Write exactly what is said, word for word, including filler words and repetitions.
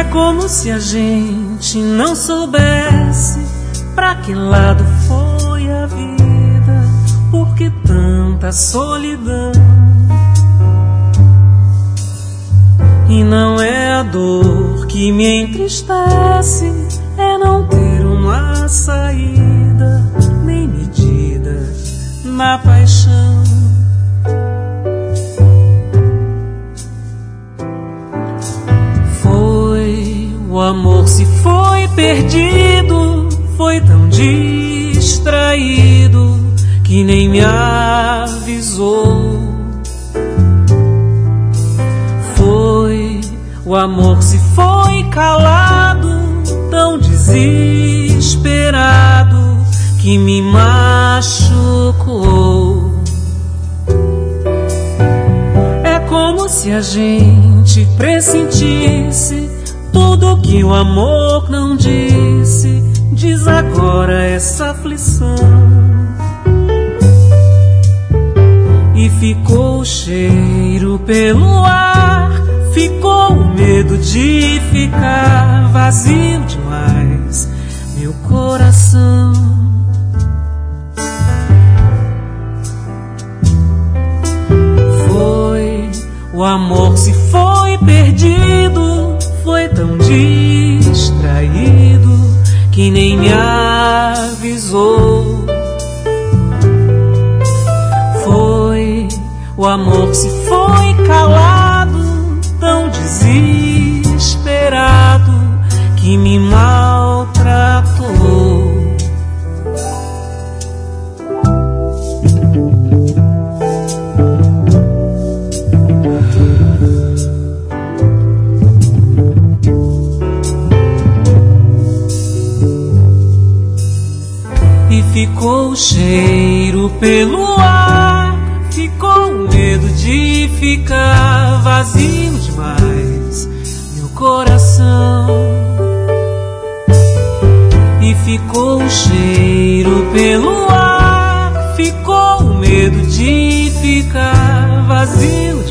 como se a gente não soubesse pra que lado foi a vida, por que tanta solidão. E não é a dor que me entristece, é não ter uma saída, nem medida na paixão. Foi, o amor se foi perdido, foi tão distraído que nem me avisou. Foi, o amor se foi calado, tão desesperado que me machucou. É como se a gente pressentisse tudo que o amor não disse, diz agora essa aflição. E ficou o cheiro pelo ar, ficou o medo de ficar vazio demais meu coração. Foi, o amor se foi perdido, foi tão distraído que nem me avisou. Foi, o amor se foi calado, tão desesperado que me maltratou. E ficou o cheiro pelo ar, ficou o medo de ficar vazio demais meu coração. E ficou o cheiro pelo ar, ficou o medo de ficar vazio demais